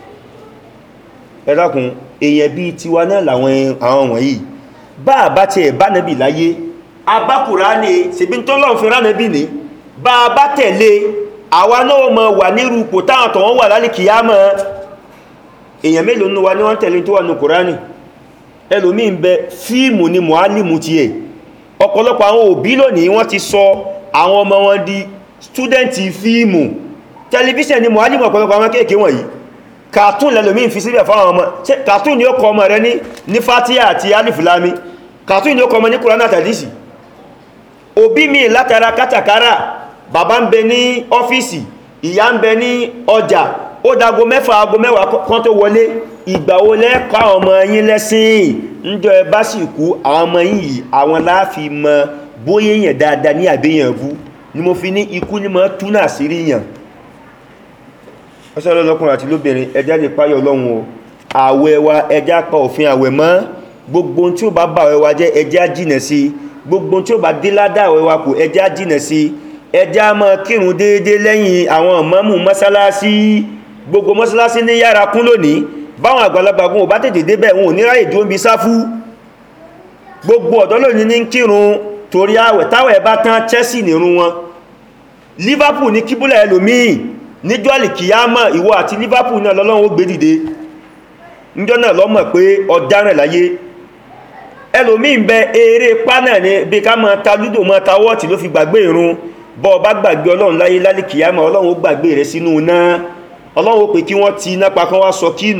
Ẹ dákun èèyàn bí tiwa náà làwọn àwọn wọ̀nyí bá àbá ti ẹ̀ bá nẹ́bì láyé abá Kùránì ṣèbí tó lọ́n fi ránẹ́bì ní bá a bá tẹ̀lé àwa náà mọ̀ wà ní rúpò táwọn tọ̀wọ́n wà lálẹ́ kìyámọ̀. Èèyàn mélòó nínú wa ní wọ́n tẹ̀lé tó wà ní Kùránì? Ẹlòmí ń bẹ fíìmù ni mọ̀álìmù ti ẹ̀. Ọ̀pọ̀lọpọ̀ àwọn òbí lónìí wọ́n ti sọ àwọn ọmọ wọn di stúdẹ̀ntì fíìmù. Tẹlifíṣàn ni mọ̀álìmù ọ̀pọ̀lọpọ̀ àwọn kéèké wọ̀nyí. Cartoon lẹ́lòmí fi síbẹ̀ fáwọn ọmọ. Cartoon ni ó kọ ọmọ rẹ ní Fatiha àti Alif Lami. Cartoon ni ó kọ ọmọ ní Kùránì àti Hádísì. Òbí mi látara kátàkárà, bàbá ń bẹ ní ọ́fíìsì, ìyá ń bẹ ní ọjà, ó dago mẹ́fà ago mẹ́wàá kan tó wọlé. Ìgbà wo lẹ́kọ́ àwọn ọmọ yín lẹ́sìn? Ǹjọ́ ẹ bá sì kú àwọn ọmọ yín yìí àwọn láàfi mọ bóyé yẹn dáadáa ní àbíyàn bú ni mo fi ní ikú ní mọ́ túnà sírí yàn. Ọ̀sẹ̀ lọ́lọ́kùnrin àti lóbìnrin ẹjá lè páyọ̀ Ọlọ́run o. Àwẹ̀ wa ẹjá pa òfin àwẹ̀ mọ́. Gbogbo tí ó bá bà àwẹ̀ wa jẹ́ ẹjá jìnà sí. Gbogbo tí ó bá dé ládá àwẹ̀ wa kù ẹjá jìnà sí. Ẹjá máa kírun déédé lẹ́yìn àwọn ìmámù mọ́sálásí. Gbogbo mọ́sálásí ní yára kún lónìí. Báwọn àgbàlagbà gun ò bá tètè débẹ̀ wọn ò ní ráyè dúró ń bi sáfú. Gbogbo ọ̀dọ́ lónìí ní kírun torí àwẹ̀ táwẹ̀ bá tán Chelsea nírun wọn. Liverpool ní kíbúlà ẹlòmíì níjọ́ àlìkìyámà ìwọ àti Liverpool náà lọ́lọ́run ó gbé dìde. Níjọ́ náà lọ́mọ̀ pé ọ̀daràn láyé. Ẹlòmíì ń bẹ eré pánà ní bí ká máa ta lúdò máa ta wọ́ọ̀tì ló fi gbàgbé ìrun. Bọ́ bá gbàgbé Ọlọ́run láyé lálìkìyámà Ọlọ́run ó gbàgbé rẹ̀ sínú náà. Ọlọ́run ó pè kí wọ́n ti iná pa kan wá sọ kínú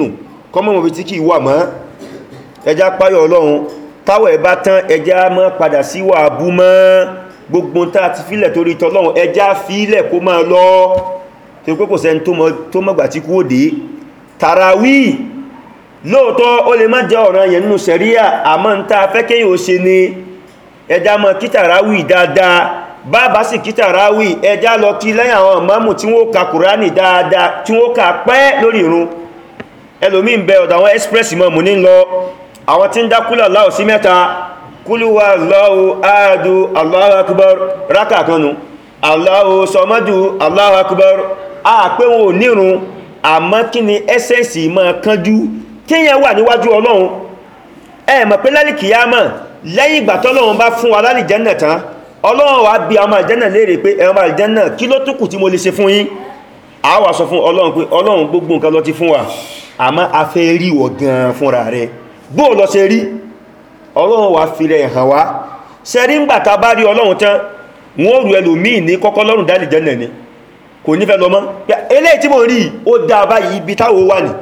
kọ́mọ̀ mọ̀ bí tí kì í wà mọ́ ẹjá páyọ̀ ọlọ́run táwẹ̀ bá tán ẹjá mọ́ padà sí wà bú mọ́ gbogbo tá ti fílẹ̀ torí tọ́lọ́run ẹjá fílẹ̀ kó máa lọ tí pé kò sẹ́ni tó mọ́gbà tí kú òdé tàràwí lóòtọ́ ó lè má jẹ́ ọ̀ràn yẹn nínú sẹ̀ríà àmọ́ ń ta fẹ́kẹ́yìn ó ṣe ni ẹjá mọ́ kí tàràwí dáadáa bàbá sì kí tàràwí ẹjá lọ kí lẹ́yìn àwọn ìmáàmù tí wọ́n ka kùránì dáadáa tí wọ́n ka pẹ́ lórí ìrun ẹlòmí ń bẹ ọ̀dọ̀ àwọn express mọ́mù ní lọ àwọn tí ń dá kúlọ̀ láò sí mẹ́ta kúlúwà Allahu ahadu Allahu akbar rákà kanu Allahu sọmọ́dù Allahu akbar a pé wọn ò nírun àmọ́ kí ni ẹ́sẹ̀sì máa kánjú kíyàn wà níwájú ọlọ́run ẹ mọ̀ pé lálìkìyámà lẹ́yìn ìgbà tọ́lọ́run bá fún wa lálìjẹ́nà tán ọlọ́run wá bí ọmọ àlìjẹ́nà léèrè pé ẹ̀rọ àlìjẹ́nà kí ló tún kù tí mo lè ṣe fún yín a wá sọ fún ọlọ́run pé ọlọ́run gbogbo nǹkan ló ti fún wa àmọ́ a fẹ́ rí wọ gan fúnra rẹ̀ bó lọ ṣe rí ọlọ́run wá fi rẹ̀ hàn wá ṣe rí ńgbà tá bá rí ọlọ́run tán wọ́n rú ẹlòmíì ní kọ́kọ́ lọ́rùn dálìjẹ́nà ni kò ní fẹ́ lọ mọ́ eléyìí tí mo rí ó dá báyìí ibi táwo wà ní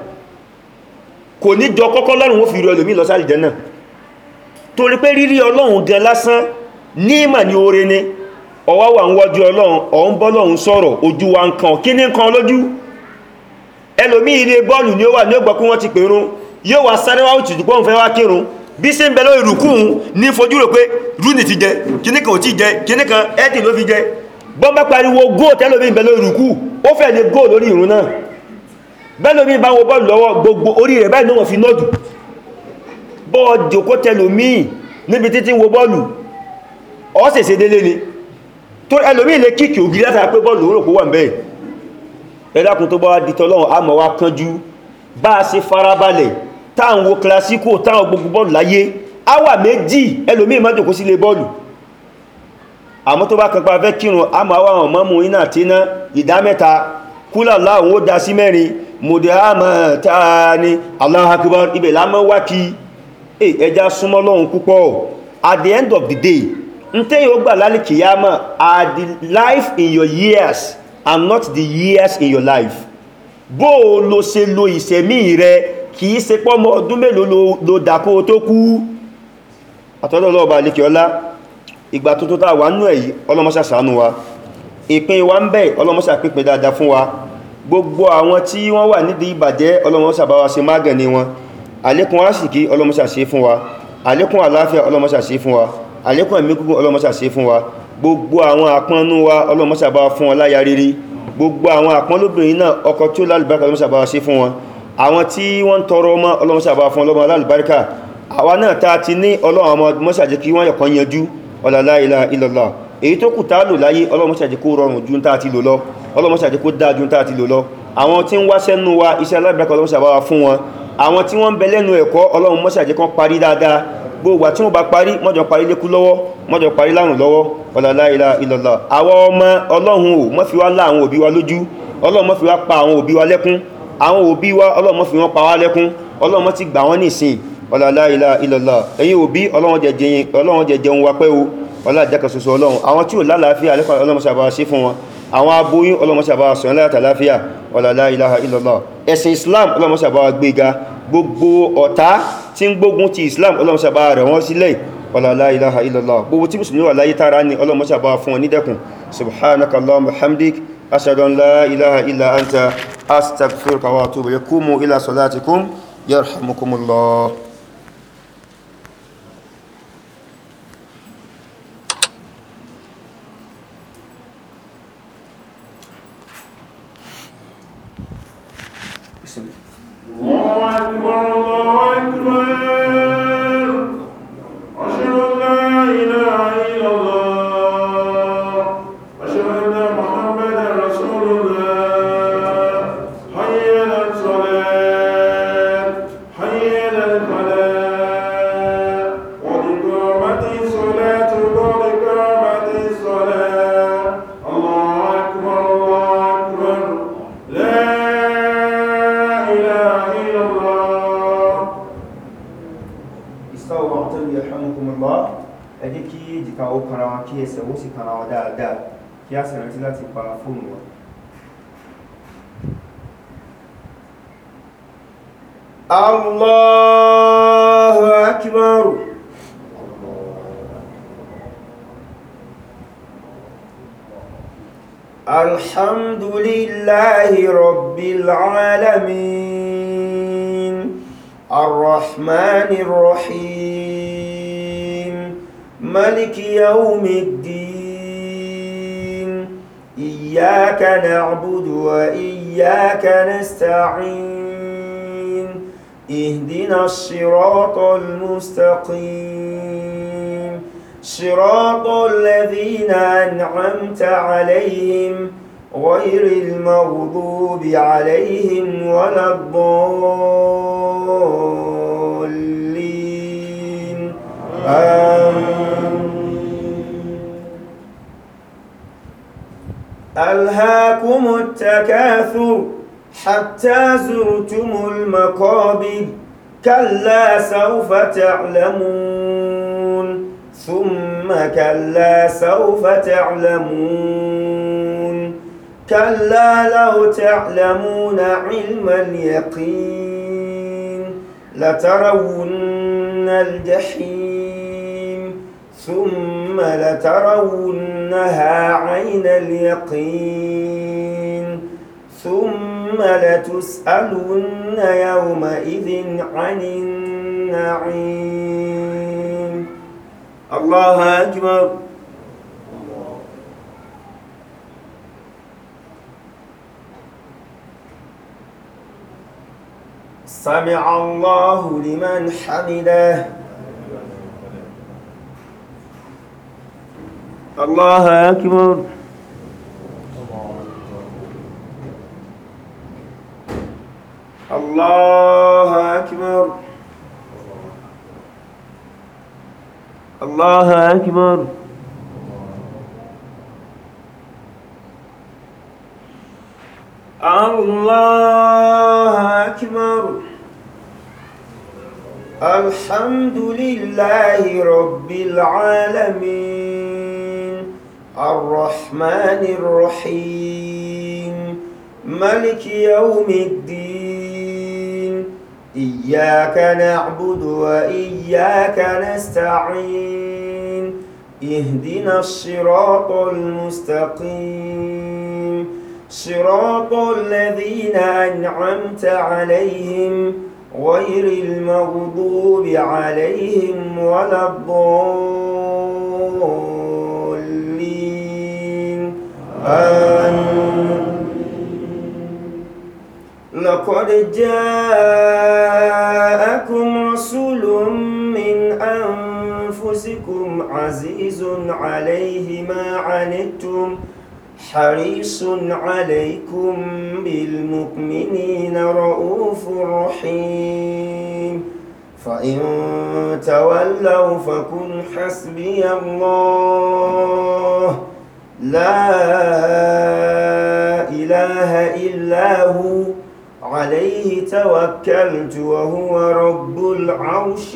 kò ní jọ kọ́kọ́ lọ́rùn ó fi rú ẹlòmíì lọ sí àlìjẹ́nà torí pé rírí ọlọ́run gan lásán ní ìmọ̀ ní oore ni ọwá wà ń wọ́jú ọlọ́run ọ̀hún bọ́lọ́run sọ̀rọ̀ ojú wa ń kan kí ní kan lójú ẹlòmí ilé bọ́ọ̀lù ni ó wà ní ó gbọ́ pé wọ́n ti pèrún yóò wá sáré wá òtù pọ́n fẹ́ wá kírun bí sí ń bẹ lórí ìrùkún ní fojú rò pé rúnì ti jẹ kíníkan ò tí jẹ kíníkan ẹ́tì ló fi jẹ bọ́n bá pariwo góò tẹ́lòmí ń bẹ lórí ìrùkú ó fẹ́ lè góò lórí ìrún náà bẹ́lòmí bá wo bọ́ọ̀lù lọ́wọ́ gbogbo orí rẹ̀ báyìí náà fi nọ́dù bọ́ọ̀dù kó tẹ́lòmí níbi títí wo bọ́ọ̀lù ọ́sẹ̀sẹ̀ délé ni tó ẹlòmí ilé kíkì ògiri látara pé bọ́ọ̀lù òrò kó wà ń bẹ́ẹ̀ ẹ̀dàkùn tó bá wá dìtọ̀ lọ́wọ́ àmọ́ wá kánjú bá a ṣe farabalẹ̀ táwọn wo klasíkò táwọn gbogbo bọ́ọ̀lù láyé áwà méjì ẹlòmí má jòkó sílé bọ́ọ̀lù àmọ́ tó bá kanpa fẹ́ kírun àmọ́ àwọn mọ́mú iná àti iná ìdá mẹ́ta kúlà láwọn ó dá sí mẹ́rin mòdè àmọ́ táa ní Allahu Akbar ibẹ̀ lámọ́ wá kí ẹja súnmọ́ lọ́hun púpọ̀ at the end of the day ntẹ́ yóò gbà lálẹ́ kìyàmá are the life in your years and not the years in your life bó o lo ṣe lo ìṣẹ̀mí rẹ kìí ṣe pọ́mọ ọdún mélòó lo dàkó tó kú àtọ́lọ́lọ́ọ̀bà alékiọlá ìgbà tó tó tàà wà nú èyí ọlọ́mọṣà ṣàánú wa ìpín wa ń bẹ ọlọ́mọṣà pípẹ́ dáadáa fún wa gbogbo àwọn tí wọ́n wà nídìí ìbàjẹ́ ọlọ́mọṣà bá wa ṣe mágàní wọn àlékún àsìkí ọlọ́mọṣà ṣe fún wa àlékún àlàáfíà ọlọ́mọṣà ṣe fún wa àlékún ẹ̀mí gígùn ọlọ́mọṣà ṣe fún wa gbogbo àwọn àpọ́nú wa ọlọ́mọṣà bá fún wọn láya rírí gbogbo àwọn àpọ́n lóbìnrin náà ọkọ tí ó lálùbáríkà ọlọ́mọṣà bá ṣe fún wọn àwọn tí wọ́n tọrọ ọmọ ọlọ́mọṣà bá fún ọlọ́mọ lálùbáríkà àwa náà ta ti ní ọlọ́run ọmọ mọ́ṣà jẹ́ kí wọ́n yọ̀kan yanjú la ilaha illallah èyí tó kù tá lò láyé ọlọ́mọṣà jẹ́ kó rọrùn ju tá ti lò lọ ọlọ́mọṣà jẹ́ kó dáa ju tá ti lò lọ àwọn tí ń wáṣẹ́ nú wa iṣẹ́ alábìrákà ọlọ́mọṣà bá wa fún wọn àwọn tí wọ́n ń bẹ lẹ́nu ẹ̀kọ́ ọlọ́run mọ́ṣà jẹ́ kán parí dáadáa gbogbo àti wọ́n bá parí mọ́jọ parí lékú lọ́wọ́ mọ́jọ parí lárùn lọ́wọ́ la ilaha illallah àwọn ọmọ ọlọ́run ò mọ́ fi wá lá àwọn òbí wa lójú ọlọ́run mọ́ fi wá pa àwọn òbí wa lẹ́kún àwọn òbí wa ọlọ́run mọ́ fi wọ́n pa wá lẹ́kún ọlọ́run mọ́ ti gbà wọ́n nìsín la ilaha illallah ẹ̀yin òbí ọlọ́run jẹ jẹun wa pẹ́ o ọlá ìjákà soso ọlọ́run àwọn tí ò lálàáfíà lẹ́kọ̀ọ́ ọlọ́run sábà ṣe fún wọn àwọn aboyún ọlọ́run sábà sọ̀rọ̀ láyàtà láfíà la ilaha illallah ẹ̀sìn Islam ọlọ́run sábà gbéga gbogbo ọ̀tá tí ń gbógun ti Islam ọlọ́run sábà rẹ̀ wọ́n sílẹ̀ la ilaha illallah gbogbo tí mùsùlùmí wà láyé tára ní ọlọ́run sábà fún wọn nídẹ̀kùn subhanakallahumma hamdik ashhadu an la ilaha illa anta astaghfiruka wa atubu ilayk qumu ila salatikum yarhamukumullah. الله أكبر الله أكبر أشهد أن لا إله إلا الله أشهد أن محمدا رسول الله حي على الصلاة حي على الفلاح قد قامت الصلاة قد قامت الصلاة الله أكبر الله أكبر لا ẹ jẹ́ kí èjìká ó kanra wọn kí ẹsẹ̀ ó sì kanra wọn dáadáa kí a sì rántí láti pa fóònù wọn. الله أكبر. الحمد لله رب العالمين الرحمن الرحيم مالك يوم الدين إياك نعبد وإياك نستعين اهدنا الصراط المستقيم صراط الذين أنعمت عليهم غير المغضوب عليهم ولا الضالين آمين. ألهاكم التكاثر حتى زرتم المقابر كلا سوف تعلمون ثم كلا سوف تعلمون كلا لو تعلمون علم اليقين لترون الجحيم ثم لترونها عين اليقين ثم لتسألن يومئذ عن النعيم. الله أكبر. سمع الله لمن حمده. الله أكبر. الله أكبر. الله أكبر. الله أكبر. الحمد لله رب العالمين الرحمن الرحيم مالك يوم الدين إياك نعبد وإياك نستعين اهدنا الصراط المستقيم صراط الذين أنعمت عليهم غير المغضوب عليهم ولا الضالين آمين. لقد جاءكم رسول من أنفسكم عزيز عليه ما عنتم حريص عليكم بالمؤمنين رؤوف رحيم فإن تولوا فقل حسبي الله لا إله إلا هو عليه توكلت وهو رب العرش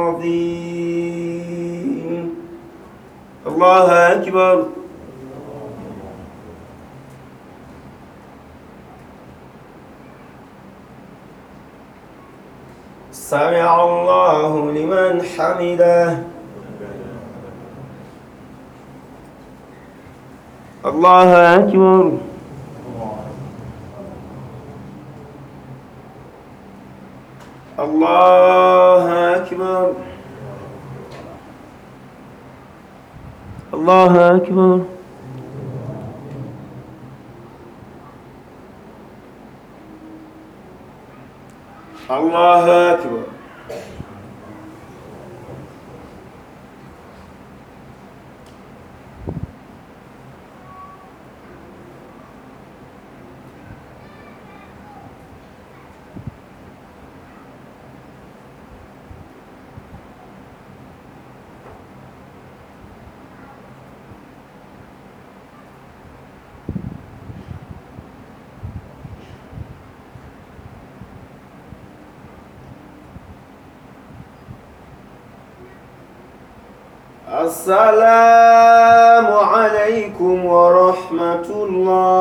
العظيم. الله أكبر. سمع الله لمن حمده. الله أكبر. الله أكبر. الله أكبر. الله أكبر. السلام عليكم ورحمة الله.